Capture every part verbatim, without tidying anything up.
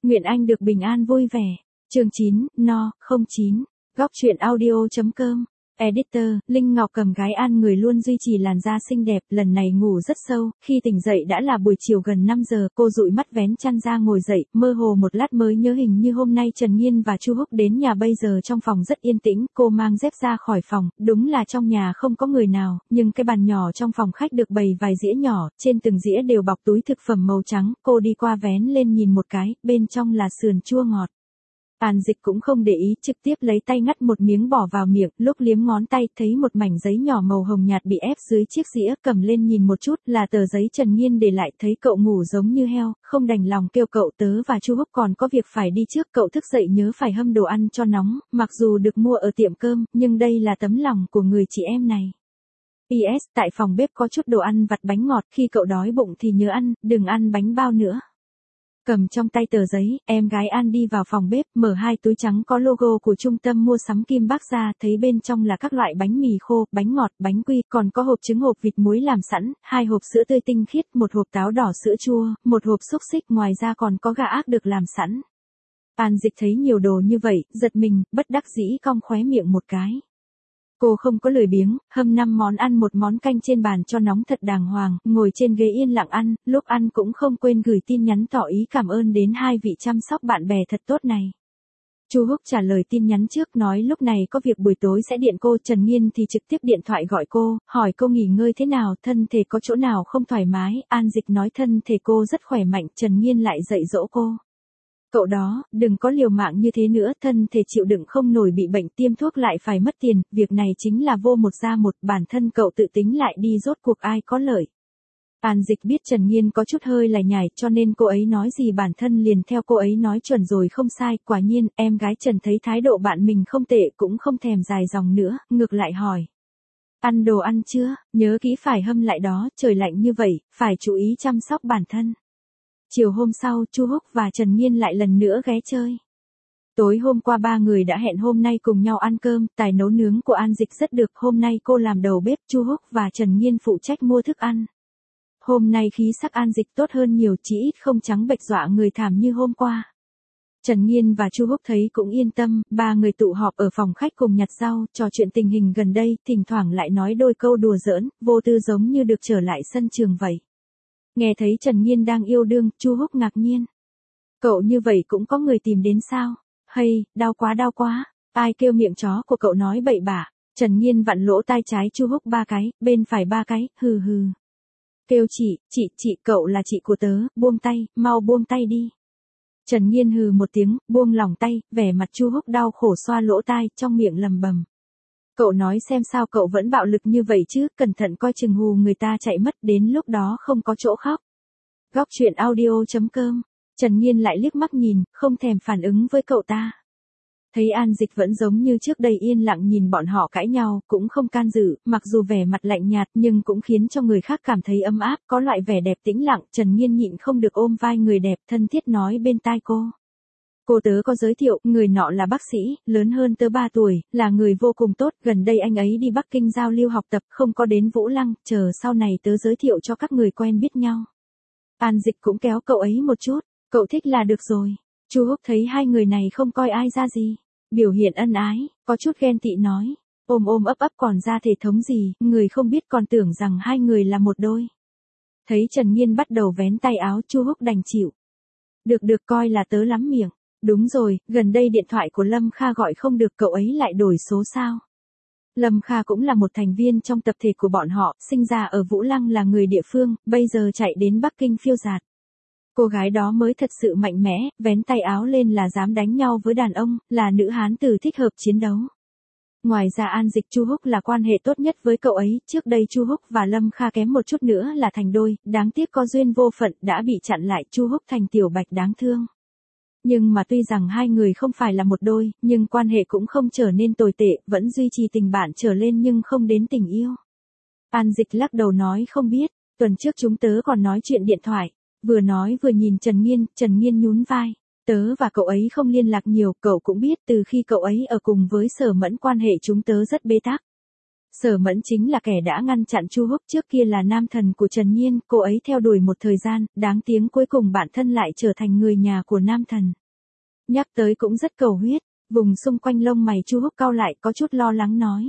Nguyện anh được bình an vui vẻ. Chương chín, no, không chín. Góc truyện audio chấm com. Editor, Linh Ngọc cầm gái An người luôn duy trì làn da xinh đẹp, lần này ngủ rất sâu, khi tỉnh dậy đã là buổi chiều gần năm giờ, cô dụi mắt vén chăn ra ngồi dậy, mơ hồ một lát mới nhớ hình như hôm nay Trần Nhiên và Chu Húc đến nhà, bây giờ trong phòng rất yên tĩnh, cô mang dép ra khỏi phòng, đúng là trong nhà không có người nào, nhưng cái bàn nhỏ trong phòng khách được bày vài dĩa nhỏ, trên từng dĩa đều bọc túi thực phẩm màu trắng, cô đi qua vén lên nhìn một cái, bên trong là sườn chua ngọt. An Dịch cũng không để ý, trực tiếp lấy tay ngắt một miếng bỏ vào miệng, lúc liếm ngón tay thấy một mảnh giấy nhỏ màu hồng nhạt bị ép dưới chiếc dĩa, cầm lên nhìn một chút, là tờ giấy Trần Nhiên để lại, thấy cậu ngủ giống như heo, không đành lòng kêu cậu tớ và Chu Húc còn có việc phải đi trước, cậu thức dậy nhớ phải hâm đồ ăn cho nóng, mặc dù được mua ở tiệm cơm, nhưng đây là tấm lòng của người chị em này. pê ét, tại phòng bếp có chút đồ ăn vặt bánh ngọt, khi cậu đói bụng thì nhớ ăn, đừng ăn bánh bao nữa. Cầm trong tay tờ giấy, em gái An đi vào phòng bếp, mở hai túi trắng có logo của trung tâm mua sắm Kim Bắc ra, thấy bên trong là các loại bánh mì khô, bánh ngọt, bánh quy, còn có hộp trứng hộp vịt muối làm sẵn, hai hộp sữa tươi tinh khiết, một hộp táo đỏ sữa chua, một hộp xúc xích, ngoài ra còn có gà ác được làm sẵn. An Dịch thấy nhiều đồ như vậy, giật mình, bất đắc dĩ cong khóe miệng một cái. Cô không có lười biếng, hâm năm món ăn một món canh trên bàn cho nóng thật đàng hoàng, ngồi trên ghế yên lặng ăn, lúc ăn cũng không quên gửi tin nhắn tỏ ý cảm ơn đến hai vị chăm sóc bạn bè thật tốt này. Chu Húc trả lời tin nhắn trước, nói lúc này có việc buổi tối sẽ điện cô, Trần Nhiên thì trực tiếp điện thoại gọi cô, hỏi cô nghỉ ngơi thế nào, thân thể có chỗ nào không thoải mái, An Dịch nói thân thể cô rất khỏe mạnh, Trần Nhiên lại dạy dỗ cô. Cậu đó, đừng có liều mạng như thế nữa, thân thể chịu đựng không nổi, bị bệnh tiêm thuốc lại phải mất tiền, việc này chính là vô một ra một, bản thân cậu tự tính lại đi, rốt cuộc ai có lợi. An Dịch biết Trần Nhiên có chút hơi lải nhải, cho nên cô ấy nói gì bản thân liền theo cô ấy nói, chuẩn rồi không sai, quả nhiên, em gái Trần thấy thái độ bạn mình không tệ, cũng không thèm dài dòng nữa, ngược lại hỏi. Ăn đồ ăn chưa, nhớ kỹ phải hâm lại đó, trời lạnh như vậy, phải chú ý chăm sóc bản thân. Chiều hôm sau, Chu Húc và Trần Nhiên lại lần nữa ghé chơi. Tối hôm qua ba người đã hẹn hôm nay cùng nhau ăn cơm, tài nấu nướng của An Dịch rất được, hôm nay cô làm đầu bếp, Chu Húc và Trần Nhiên phụ trách mua thức ăn. Hôm nay khí sắc An Dịch tốt hơn nhiều, chỉ ít không trắng bệch dọa người thảm như hôm qua. Trần Nhiên và Chu Húc thấy cũng yên tâm, ba người tụ họp ở phòng khách cùng nhặt rau, trò chuyện tình hình gần đây, thỉnh thoảng lại nói đôi câu đùa giỡn, vô tư giống như được trở lại sân trường vậy. Nghe thấy Trần Nhiên đang yêu đương, Chu Húc ngạc nhiên. Cậu như vậy cũng có người tìm đến sao? Hay, đau quá đau quá, ai kêu miệng chó của cậu nói bậy bạ. Trần Nhiên vặn lỗ tai trái Chu Húc ba cái, bên phải ba cái, hừ hừ. Kêu chị, chị, chị, cậu là chị của tớ, buông tay, mau buông tay đi. Trần Nhiên hừ một tiếng, buông lỏng tay, vẻ mặt Chu Húc đau khổ xoa lỗ tai, trong miệng lầm bầm. Cậu nói xem sao cậu vẫn bạo lực như vậy chứ, cẩn thận coi chừng hù người ta chạy mất, đến lúc đó không có chỗ khóc. Góc truyện audio chấm com. Trần Nhiên lại liếc mắt nhìn, không thèm phản ứng với cậu ta. Thấy An Dịch vẫn giống như trước đây yên lặng nhìn bọn họ cãi nhau, cũng không can dự, mặc dù vẻ mặt lạnh nhạt nhưng cũng khiến cho người khác cảm thấy ấm áp, có loại vẻ đẹp tĩnh lặng, Trần Nhiên nhịn không được ôm vai người đẹp, thân thiết nói bên tai cô. Cô tớ có giới thiệu, người nọ là bác sĩ, lớn hơn tớ ba tuổi, là người vô cùng tốt, gần đây anh ấy đi Bắc Kinh giao lưu học tập, không có đến Vũ Lăng, chờ sau này tớ giới thiệu cho các người quen biết nhau. An Dịch cũng kéo cậu ấy một chút, cậu thích là được rồi. Chu Húc thấy hai người này không coi ai ra gì, biểu hiện ân ái, có chút ghen tị nói, ôm ôm ấp ấp còn ra thể thống gì, người không biết còn tưởng rằng hai người là một đôi. Thấy Trần Nhiên bắt đầu vén tay áo, Chu Húc đành chịu. Được được, coi là tớ lắm miệng. Đúng rồi, gần đây điện thoại của Lâm Kha gọi không được, cậu ấy lại đổi số sao? Lâm Kha cũng là một thành viên trong tập thể của bọn họ, sinh ra ở Vũ Lăng, là người địa phương, bây giờ chạy đến Bắc Kinh phiêu dạt. Cô gái đó mới thật sự mạnh mẽ, vén tay áo lên là dám đánh nhau với đàn ông, là nữ hán tử thích hợp chiến đấu. Ngoài ra An Dịch Chu Húc là quan hệ tốt nhất với cậu ấy, trước đây Chu Húc và Lâm Kha kém một chút nữa là thành đôi, đáng tiếc có duyên vô phận đã bị chặn lại, Chu Húc thành tiểu bạch đáng thương. Nhưng mà tuy rằng hai người không phải là một đôi, nhưng quan hệ cũng không trở nên tồi tệ, vẫn duy trì tình bạn trở lên nhưng không đến tình yêu. An Dịch lắc đầu nói không biết, tuần trước chúng tớ còn nói chuyện điện thoại, vừa nói vừa nhìn Trần Nhiên, Trần Nhiên nhún vai. Tớ và cậu ấy không liên lạc nhiều, cậu cũng biết từ khi cậu ấy ở cùng với Sở Mẫn quan hệ chúng tớ rất bế tắc. Sở Mẫn chính là kẻ đã ngăn chặn Chu Húc, trước kia là nam thần của Trần Nhiên, cô ấy theo đuổi một thời gian, đáng tiếng cuối cùng bản thân lại trở thành người nhà của nam thần. Nhắc tới cũng rất cầu huyết, vùng xung quanh lông mày Chu Húc cau lại, có chút lo lắng nói.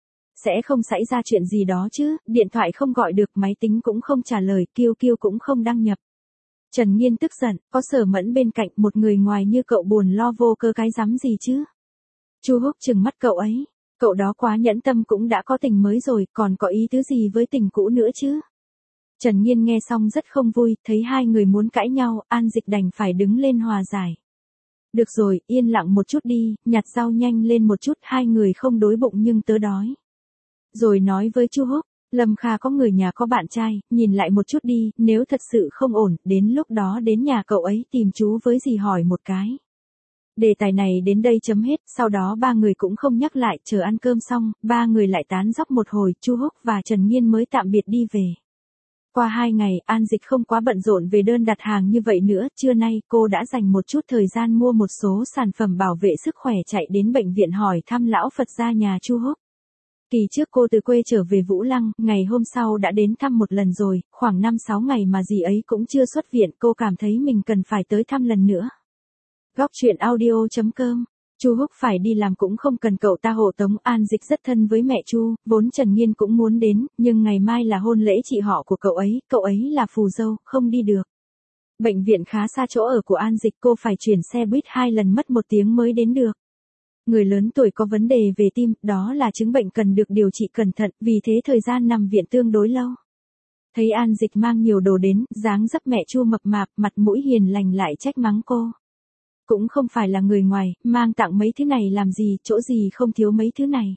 Sẽ không xảy ra chuyện gì đó chứ, điện thoại không gọi được, máy tính cũng không trả lời, Kiêu Kiêu cũng không đăng nhập. Trần Nhiên tức giận, có Sở Mẫn bên cạnh, một người ngoài như cậu buồn lo vô cơ cái rắm gì chứ. Chu Húc trừng mắt cậu ấy, cậu đó quá nhẫn tâm, cũng đã có tình mới rồi, còn có ý tứ gì với tình cũ nữa chứ. Trần Nhiên nghe xong rất không vui, thấy hai người muốn cãi nhau, An Dịch đành phải đứng lên hòa giải. Được rồi, yên lặng một chút đi, nhặt rau nhanh lên một chút, hai người không đối bụng nhưng tớ đói. Rồi nói với Chu Húc, Lâm Kha có người nhà có bạn trai, nhìn lại một chút đi, nếu thật sự không ổn, đến lúc đó đến nhà cậu ấy tìm chú với dì hỏi một cái. Đề tài này đến đây chấm hết, sau đó ba người cũng không nhắc lại, chờ ăn cơm xong, ba người lại tán dóc một hồi, Chu Húc và Trần Nhiên mới tạm biệt đi về. Qua hai ngày, An Dịch không quá bận rộn về đơn đặt hàng như vậy nữa, trưa nay cô đã dành một chút thời gian mua một số sản phẩm bảo vệ sức khỏe, chạy đến bệnh viện hỏi thăm lão Phật gia nhà Chu Húc. Kỳ trước cô từ quê trở về Vũ Lăng, ngày hôm sau đã đến thăm một lần rồi, khoảng năm sáu ngày mà dì ấy cũng chưa xuất viện, cô cảm thấy mình cần phải tới thăm lần nữa. Góc truyện audio chấm com. Chu Húc phải đi làm cũng không cần cậu ta hộ tống, An Dịch rất thân với mẹ Chu, vốn Trần Nhiên cũng muốn đến, nhưng ngày mai là hôn lễ chị họ của cậu ấy, cậu ấy là phù dâu, không đi được. Bệnh viện khá xa chỗ ở của An Dịch, cô phải chuyển xe buýt hai lần mất một tiếng mới đến được. Người lớn tuổi có vấn đề về tim, đó là chứng bệnh cần được điều trị cẩn thận, vì thế thời gian nằm viện tương đối lâu. Thấy An Dịch mang nhiều đồ đến, dáng dấp mẹ Chu mập mạp, mặt mũi hiền lành lại trách mắng cô. Cũng không phải là người ngoài, mang tặng mấy thứ này làm gì, chỗ gì không thiếu mấy thứ này.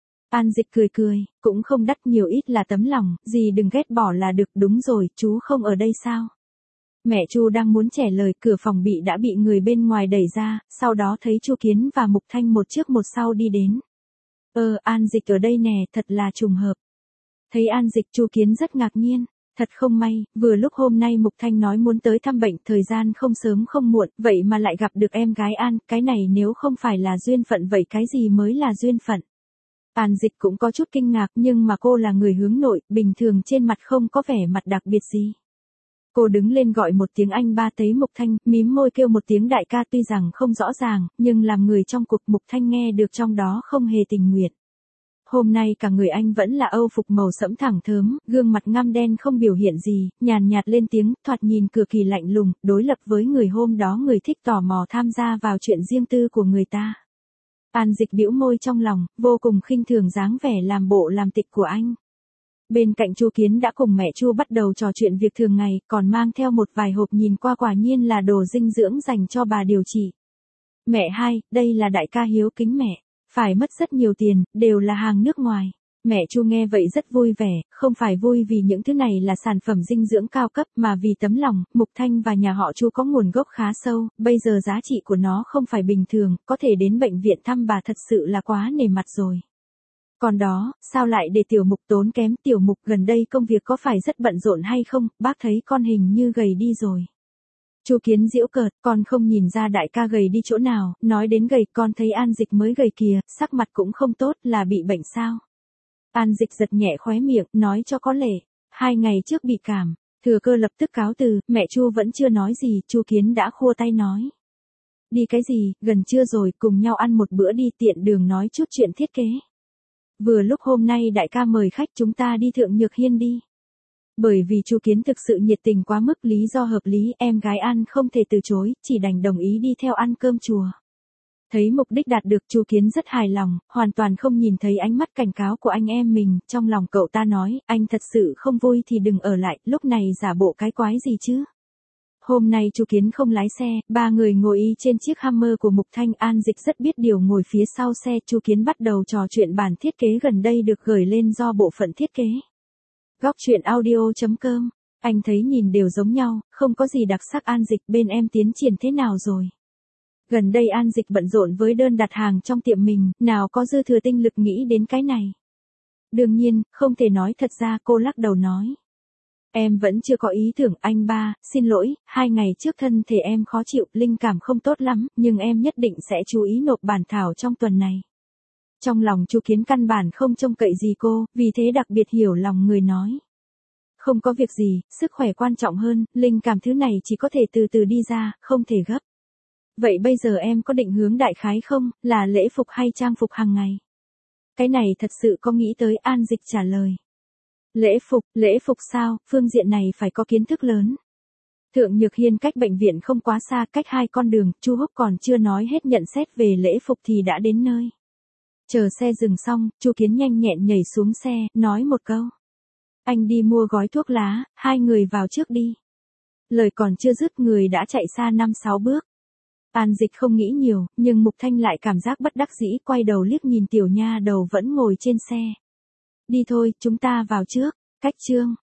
An Dịch cười cười, cũng không đắt, nhiều ít là tấm lòng, dì đừng ghét bỏ là được. Đúng rồi, chú không ở đây sao? Mẹ Chu đang muốn trả lời, cửa phòng bị đã bị người bên ngoài đẩy ra, sau đó thấy Chu Kiến và Mục Thanh một trước một sau đi đến. Ờ, An Dịch ở đây nè, thật là trùng hợp. Thấy An Dịch, Chu Kiến rất ngạc nhiên. Thật không may, vừa lúc hôm nay Mục Thanh nói muốn tới thăm bệnh, thời gian không sớm không muộn, vậy mà lại gặp được em gái An, cái này nếu không phải là duyên phận vậy cái gì mới là duyên phận. An Dịch cũng có chút kinh ngạc, nhưng mà cô là người hướng nội, bình thường trên mặt không có vẻ mặt đặc biệt gì. Cô đứng lên gọi một tiếng anh ba, thấy Mục Thanh, mím môi kêu một tiếng đại ca, tuy rằng không rõ ràng, nhưng làm người trong cuộc, Mục Thanh nghe được trong đó không hề tình nguyện. Hôm nay cả người anh vẫn là âu phục màu sẫm thẳng thớm, gương mặt ngăm đen không biểu hiện gì, nhàn nhạt lên tiếng, thoạt nhìn cực kỳ lạnh lùng, đối lập với người hôm đó người thích tò mò tham gia vào chuyện riêng tư của người ta. An Dịch bĩu môi trong lòng, vô cùng khinh thường dáng vẻ làm bộ làm tịch của anh. Bên cạnh Chu Kiến đã cùng mẹ Chu bắt đầu trò chuyện việc thường ngày, còn mang theo một vài hộp, nhìn qua quả nhiên là đồ dinh dưỡng dành cho bà điều trị. Mẹ hai, đây là đại ca hiếu kính mẹ. Phải mất rất nhiều tiền, đều là hàng nước ngoài. Mẹ Chu nghe vậy rất vui vẻ, không phải vui vì những thứ này là sản phẩm dinh dưỡng cao cấp mà vì tấm lòng. Mục Thanh và nhà họ Chu có nguồn gốc khá sâu, bây giờ giá trị của nó không phải bình thường, có thể đến bệnh viện thăm bà thật sự là quá nể mặt rồi. Còn đó, sao lại để Tiểu Mục tốn kém? Tiểu Mục gần đây công việc có phải rất bận rộn hay không? Bác thấy con hình như gầy đi rồi. Chu Kiến giễu cợt, con không nhìn ra đại ca gầy đi chỗ nào, nói đến gầy, con thấy An Dịch mới gầy kìa, sắc mặt cũng không tốt, là bị bệnh sao? An Dịch giật nhẹ khóe miệng, nói cho có lệ, hai ngày trước bị cảm. Thừa cơ lập tức cáo từ, mẹ Chu vẫn chưa nói gì, Chu Kiến đã khua tay nói. Đi cái gì, gần trưa rồi, cùng nhau ăn một bữa đi, tiện đường nói chút chuyện thiết kế. Vừa lúc hôm nay đại ca mời khách, chúng ta đi Thượng Nhược Hiên đi. Bởi vì Chu Kiến thực sự nhiệt tình quá mức, lý do hợp lý, em gái An không thể từ chối, chỉ đành đồng ý đi theo ăn cơm chùa. Thấy mục đích đạt được, Chu Kiến rất hài lòng, hoàn toàn không nhìn thấy ánh mắt cảnh cáo của anh em mình, trong lòng cậu ta nói, anh thật sự không vui thì đừng ở lại, lúc này giả bộ cái quái gì chứ. Hôm nay Chu Kiến không lái xe, ba người ngồi y trên chiếc Hummer của Mục Thanh. An Dịch rất biết điều, ngồi phía sau xe, Chu Kiến bắt đầu trò chuyện bản thiết kế gần đây được gửi lên do bộ phận thiết kế. Góc truyện audio chấm com. Anh thấy nhìn đều giống nhau, không có gì đặc sắc. An Dịch, bên em tiến triển thế nào rồi? Gần đây An Dịch bận rộn với đơn đặt hàng trong tiệm mình, nào có dư thừa tinh lực nghĩ đến cái này. Đương nhiên, không thể nói. Thật ra cô lắc đầu nói. Em vẫn chưa có ý tưởng. Anh ba, xin lỗi, hai ngày trước thân thể em khó chịu, linh cảm không tốt lắm, nhưng em nhất định sẽ chú ý nộp bản thảo trong tuần này. Trong lòng Chu Kiến căn bản không trông cậy gì cô, vì thế đặc biệt hiểu lòng người nói. Không có việc gì, sức khỏe quan trọng hơn, linh cảm thứ này chỉ có thể từ từ đi ra, không thể gấp. Vậy bây giờ em có định hướng đại khái không, là lễ phục hay trang phục hàng ngày? Cái này thật sự có nghĩ tới, An Dịch trả lời. Lễ phục, lễ phục sao, phương diện này phải có kiến thức lớn. Thượng Nhược Hiên cách bệnh viện không quá xa, cách hai con đường, Chu Húc còn chưa nói hết nhận xét về lễ phục thì đã đến nơi. Chờ xe dừng xong, Chu Kiến nhanh nhẹn nhảy xuống xe, nói một câu. Anh đi mua gói thuốc lá, hai người vào trước đi. Lời còn chưa dứt người đã chạy xa năm sáu bước. An Dịch không nghĩ nhiều, nhưng Mục Thanh lại cảm giác bất đắc dĩ, quay đầu liếc nhìn tiểu nha đầu vẫn ngồi trên xe. Đi thôi, chúng ta vào trước, cách chương.